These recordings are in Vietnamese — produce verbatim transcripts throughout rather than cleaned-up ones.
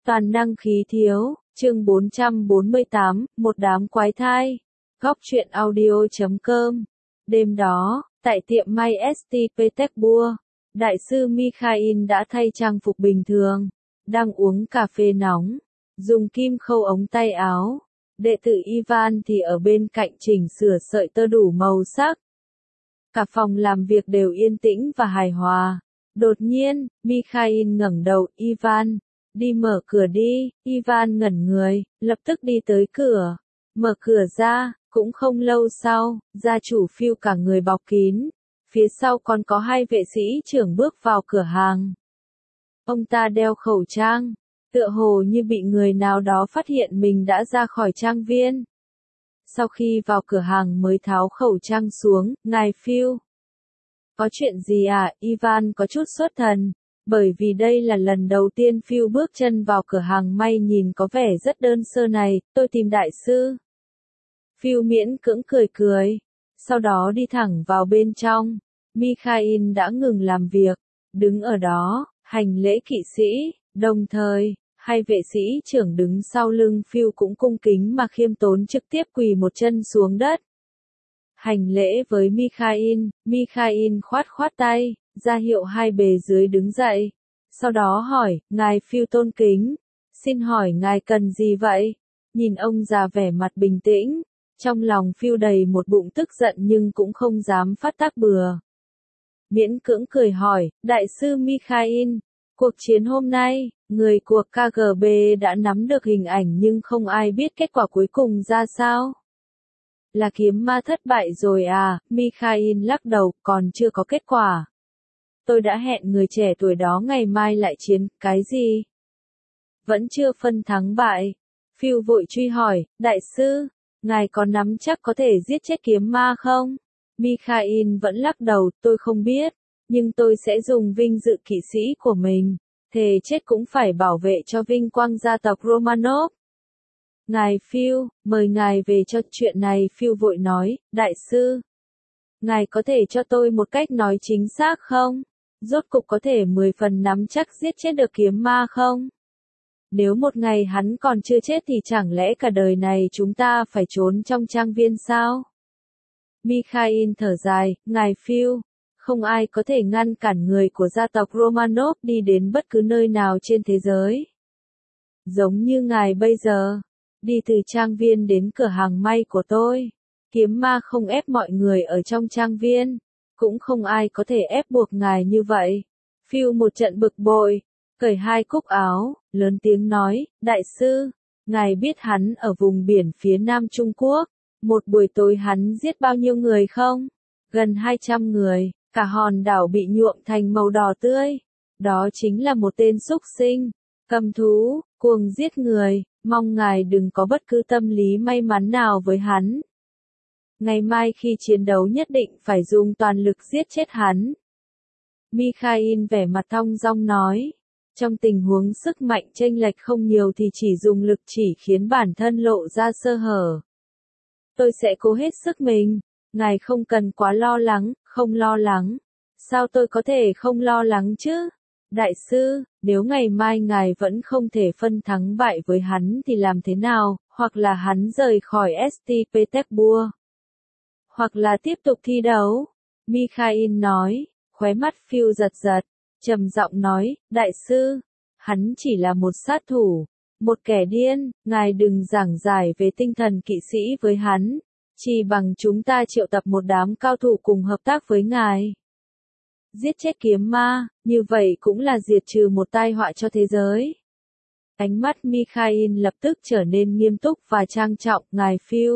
Toàn năng khí thiếu, chương bốn trăm bốn mươi tám, một đám quái thai. Góc truyện audio chấm com. Đêm đó, tại tiệm may ét tê Petersburg, đại sư Mikhail đã thay trang phục bình thường, đang uống cà phê nóng, dùng kim khâu ống tay áo. Đệ tử Ivan thì ở bên cạnh chỉnh sửa sợi tơ đủ màu sắc. Cả phòng làm việc đều yên tĩnh và hài hòa. Đột nhiên, Mikhail ngẩng đầu, Ivan, đi mở cửa đi. Ivan ngẩn người, lập tức đi tới cửa. Mở cửa ra, cũng không lâu sau, gia chủ Phil cả người bọc kín. Phía sau còn có hai vệ sĩ trưởng bước vào cửa hàng. Ông ta đeo khẩu trang, tựa hồ như bị người nào đó phát hiện mình đã ra khỏi trang viên. Sau khi vào cửa hàng mới tháo khẩu trang xuống, ngài Phil. Có chuyện gì à? Ivan có chút sốt thần, bởi vì đây là lần đầu tiên Phil bước chân vào cửa hàng may nhìn có vẻ rất đơn sơ này. Tôi tìm đại sư. Phil miễn cưỡng cười cười, sau đó đi thẳng vào bên trong. Mikhail đã ngừng làm việc, đứng ở đó, hành lễ kỵ sĩ, đồng thời, hai vệ sĩ trưởng đứng sau lưng Phil cũng cung kính mà khiêm tốn trực tiếp quỳ một chân xuống đất. Hành lễ với Mikhail, Mikhail khoát khoát tay, ra hiệu hai bề dưới đứng dậy. Sau đó hỏi, ngài Phil tôn kính, xin hỏi ngài cần gì vậy? Nhìn ông già vẻ mặt bình tĩnh, trong lòng Phil đầy một bụng tức giận nhưng cũng không dám phát tác bừa. Miễn cưỡng cười hỏi, đại sư Mikhail, cuộc chiến hôm nay, người của ca giê bê đã nắm được hình ảnh nhưng không ai biết kết quả cuối cùng ra sao. Là kiếm ma thất bại rồi à? Mikhail lắc đầu, còn chưa có kết quả. Tôi đã hẹn người trẻ tuổi đó ngày mai lại chiến, cái gì? Vẫn chưa phân thắng bại. Phil vội truy hỏi, đại sư, ngài có nắm chắc có thể giết chết kiếm ma không? Mikhail vẫn lắc đầu, tôi không biết, nhưng tôi sẽ dùng vinh dự kỵ sĩ của mình, thề chết cũng phải bảo vệ cho vinh quang gia tộc Romanov. Ngài Phil, mời ngài về cho chuyện này. Phil vội nói, đại sư, ngài có thể cho tôi một cách nói chính xác không? Rốt cục có thể mười phần nắm chắc giết chết được kiếm ma không? Nếu một ngày hắn còn chưa chết thì chẳng lẽ cả đời này chúng ta phải trốn trong trang viên sao? Mikhail thở dài, ngài Phil, không ai có thể ngăn cản người của gia tộc Romanov đi đến bất cứ nơi nào trên thế giới. Giống như ngài bây giờ, đi từ trang viên đến cửa hàng may của tôi. Kiếm ma không ép mọi người ở trong trang viên, cũng không ai có thể ép buộc ngài như vậy. Phil một trận bực bội, cởi hai cúc áo, lớn tiếng nói, đại sư, ngài biết hắn ở vùng biển phía nam Trung Quốc, một buổi tối hắn giết bao nhiêu người không? Gần hai trăm người, cả hòn đảo bị nhuộm thành màu đỏ tươi. Đó chính là một tên súc sinh, cầm thú, cuồng giết người, mong ngài đừng có bất cứ tâm lý may mắn nào với hắn. Ngày mai khi chiến đấu nhất định phải dùng toàn lực giết chết hắn. Mikhail vẻ mặt thong dong nói, trong tình huống sức mạnh chênh lệch không nhiều thì chỉ dùng lực chỉ khiến bản thân lộ ra sơ hở. Tôi sẽ cố hết sức mình, ngài không cần quá lo lắng, không lo lắng. Sao tôi có thể không lo lắng chứ? Đại sư, nếu ngày mai ngài vẫn không thể phân thắng bại với hắn thì làm thế nào, hoặc là hắn rời khỏi ét tê Petersburg, hoặc là tiếp tục thi đấu. Mikhail nói, khóe mắt Phil giật giật, trầm giọng nói, đại sư, hắn chỉ là một sát thủ, một kẻ điên, ngài đừng giảng giải về tinh thần kỵ sĩ với hắn, chỉ bằng chúng ta triệu tập một đám cao thủ cùng hợp tác với ngài. Giết chết kiếm ma, như vậy cũng là diệt trừ một tai họa cho thế giới. Ánh mắt Mikhail lập tức trở nên nghiêm túc và trang trọng, ngài Phil.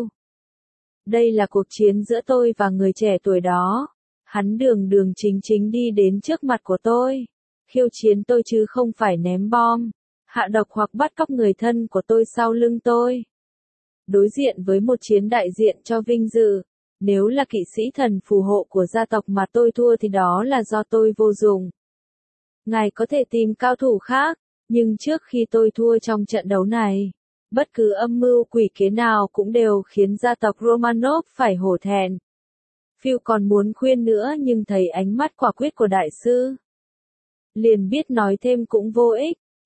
Đây là cuộc chiến giữa tôi và người trẻ tuổi đó. Hắn đường đường chính chính đi đến trước mặt của tôi, khiêu chiến tôi chứ không phải ném bom, hạ độc hoặc bắt cóc người thân của tôi sau lưng tôi. Đối diện với một chiến đại diện cho vinh dự, nếu là kỵ sĩ thần phù hộ của gia tộc mà tôi thua thì đó là do tôi vô dụng. Ngài có thể tìm cao thủ khác, nhưng trước khi tôi thua trong trận đấu này, bất cứ âm mưu quỷ kế nào cũng đều khiến gia tộc Romanov phải hổ thẹn. Phil còn muốn khuyên nữa nhưng thấy ánh mắt quả quyết của đại sư, liền biết nói thêm cũng vô ích.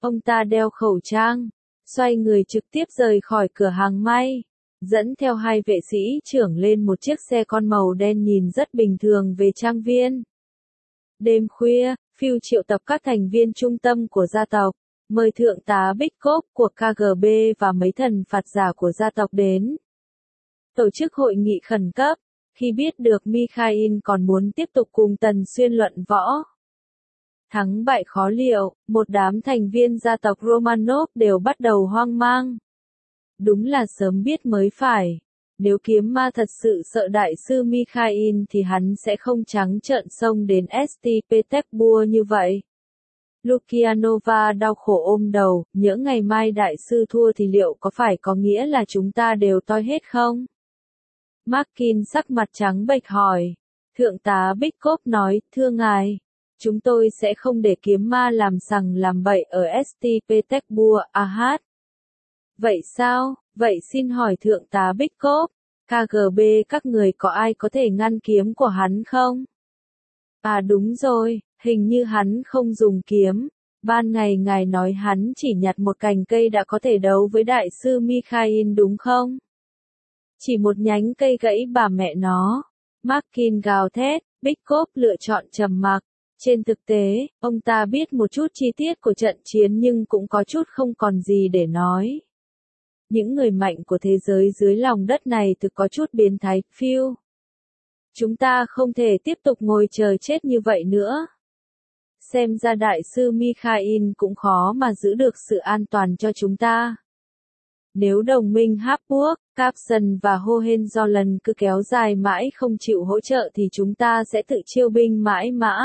Ông ta đeo khẩu trang, xoay người trực tiếp rời khỏi cửa hàng may, dẫn theo hai vệ sĩ trưởng lên một chiếc xe con màu đen nhìn rất bình thường về trang viên. Đêm khuya, Phil triệu tập các thành viên trung tâm của gia tộc, mời thượng tá Bishop của ca giê bê và mấy thần phạt giả của gia tộc đến. Tổ chức hội nghị khẩn cấp, khi biết được Mikhail còn muốn tiếp tục cùng Tần Xuyên luận võ. Thắng bại khó liệu, một đám thành viên gia tộc Romanov đều bắt đầu hoang mang. Đúng là sớm biết mới phải. Nếu kiếm ma thật sự sợ đại sư Mikhail thì hắn sẽ không trắng trợn xông đến ét tê Petersburg như vậy. Lukianova đau khổ ôm đầu, nhỡ ngày mai đại sư thua thì liệu có phải có nghĩa là chúng ta đều toi hết không? Markin sắc mặt trắng bệch hỏi. Thượng tá Bishop nói, thưa ngài, chúng tôi sẽ không để kiếm ma làm sằng làm bậy ở ét tê Petersburg, à hát. Vậy sao, vậy xin hỏi thượng tá Bishop, ca giê bê các người có ai có thể ngăn kiếm của hắn không? À đúng rồi, hình như hắn không dùng kiếm. Ban ngày ngài nói hắn chỉ nhặt một cành cây đã có thể đấu với đại sư Mikhail đúng không? Chỉ một nhánh cây gãy bà mẹ nó. Markin gào thét, Bishop lựa chọn trầm mặc. Trên thực tế, ông ta biết một chút chi tiết của trận chiến nhưng cũng có chút không còn gì để nói. Những người mạnh của thế giới dưới lòng đất này thực có chút biến thái, Phil. Chúng ta không thể tiếp tục ngồi chờ chết như vậy nữa. Xem ra đại sư Mikhail cũng khó mà giữ được sự an toàn cho chúng ta. Nếu đồng minh Habsburg, Capson và Hohenzollern cứ kéo dài mãi không chịu hỗ trợ thì chúng ta sẽ tự chiêu binh mãi mã.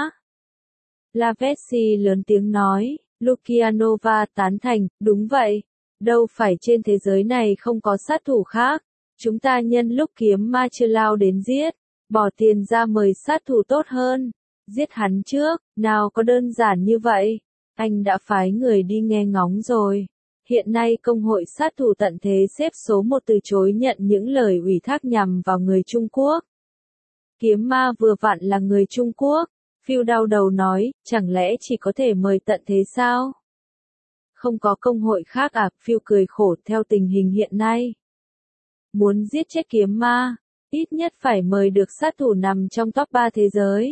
Lavezzi lớn tiếng nói, Lukianova tán thành, đúng vậy. Đâu phải trên thế giới này không có sát thủ khác. Chúng ta nhân lúc kiếm ma chưa lao đến giết, bỏ tiền ra mời sát thủ tốt hơn. Giết hắn trước, nào có đơn giản như vậy. Anh đã phái người đi nghe ngóng rồi. Hiện nay công hội sát thủ tận thế xếp số một từ chối nhận những lời ủy thác nhằm vào người Trung Quốc. Kiếm ma vừa vặn là người Trung Quốc. Phil đau đầu nói, chẳng lẽ chỉ có thể mời tận thế sao? Không có công hội khác à? Phil cười khổ theo tình hình hiện nay. Muốn giết chết kiếm ma, ít nhất phải mời được sát thủ nằm trong top ba thế giới.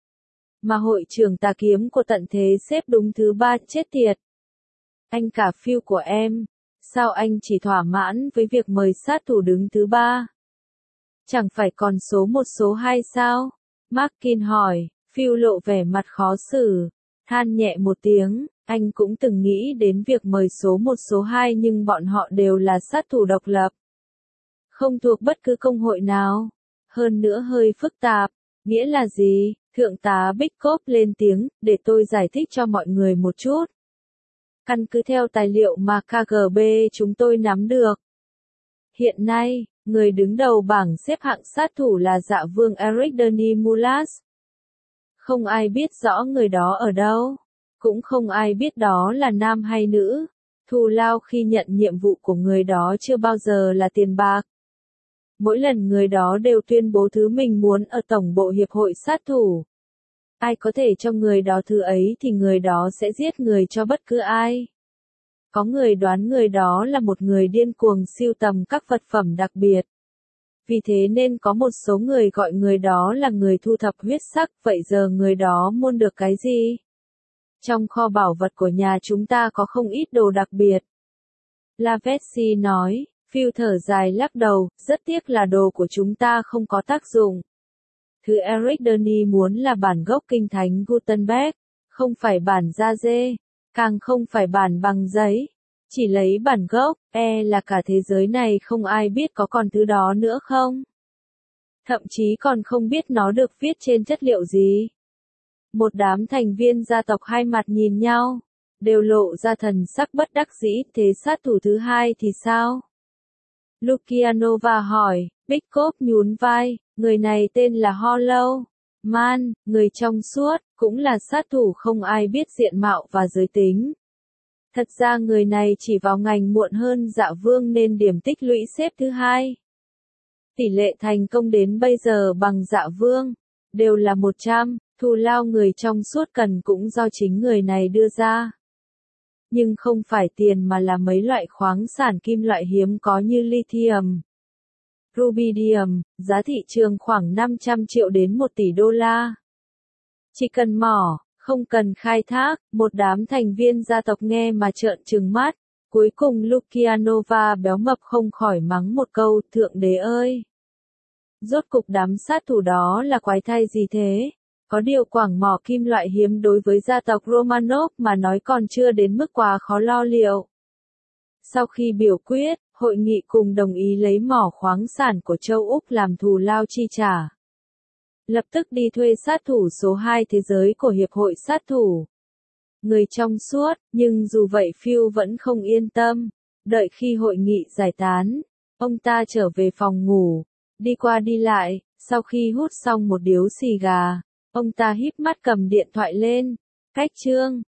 Mà hội trưởng tà kiếm của tận thế xếp đúng thứ ba, chết tiệt. Anh cả Phil của em, sao anh chỉ thỏa mãn với việc mời sát thủ đứng thứ ba? Chẳng phải còn số một số hai sao? Markin hỏi, Phil lộ vẻ mặt khó xử, than nhẹ một tiếng, anh cũng từng nghĩ đến việc mời số một số hai nhưng bọn họ đều là sát thủ độc lập. Không thuộc bất cứ công hội nào, hơn nữa hơi phức tạp, nghĩa là gì? Thượng tá Bishop lên tiếng, để tôi giải thích cho mọi người một chút. Căn cứ theo tài liệu mà ca giê bê chúng tôi nắm được. Hiện nay, người đứng đầu bảng xếp hạng sát thủ là dạ vương Eric Denis Mulas. Không ai biết rõ người đó ở đâu. Cũng không ai biết đó là nam hay nữ. Thù lao khi nhận nhiệm vụ của người đó chưa bao giờ là tiền bạc. Mỗi lần người đó đều tuyên bố thứ mình muốn ở tổng bộ hiệp hội sát thủ. Ai có thể cho người đó thứ ấy thì người đó sẽ giết người cho bất cứ ai. Có người đoán người đó là một người điên cuồng sưu tầm các vật phẩm đặc biệt. Vì thế nên có một số người gọi người đó là người thu thập huyết sắc, vậy giờ người đó muốn được cái gì? Trong kho bảo vật của nhà chúng ta có không ít đồ đặc biệt. Lavezzi nói, Phil thở dài lắc đầu, rất tiếc là đồ của chúng ta không có tác dụng. Thứ Eric Denis muốn là bản gốc kinh thánh Gutenberg, không phải bản da dê, càng không phải bản bằng giấy. Chỉ lấy bản gốc, e là cả thế giới này không ai biết có còn thứ đó nữa không? Thậm chí còn không biết nó được viết trên chất liệu gì. Một đám thành viên gia tộc hai mặt nhìn nhau, đều lộ ra thần sắc bất đắc dĩ, thế sát thủ thứ hai thì sao? Lukianova hỏi, Bishop nhún vai, người này tên là Hollow Man, người trong suốt, cũng là sát thủ không ai biết diện mạo và giới tính. Thật ra người này chỉ vào ngành muộn hơn dạ vương nên điểm tích lũy xếp thứ hai. Tỷ lệ thành công đến bây giờ bằng dạ vương, đều là một trăm, thù lao người trong suốt cần cũng do chính người này đưa ra. nhưng không phải tiền mà là mấy loại khoáng sản kim loại hiếm có như lithium, rubidium, giá thị trường khoảng năm trăm triệu đến một tỷ đô la. Chỉ cần mỏ, không cần khai thác, một đám thành viên gia tộc nghe mà trợn trừng mắt. Cuối cùng Lukianova béo mập không khỏi mắng một câu, Thượng Đế ơi! Rốt cục đám sát thủ đó là quái thai gì thế? Có điều quảng mỏ kim loại hiếm đối với gia tộc Romanov mà nói còn chưa đến mức quá khó lo liệu. Sau khi biểu quyết, hội nghị cùng đồng ý lấy mỏ khoáng sản của châu Úc làm thù lao chi trả. Lập tức đi thuê sát thủ số hai thế giới của Hiệp hội sát thủ. Người trong suốt, nhưng dù vậy Phil vẫn không yên tâm. Đợi khi hội nghị giải tán, ông ta trở về phòng ngủ, đi qua đi lại, sau khi hút xong một điếu xì gà, ông ta híp mắt cầm điện thoại lên. Cách chương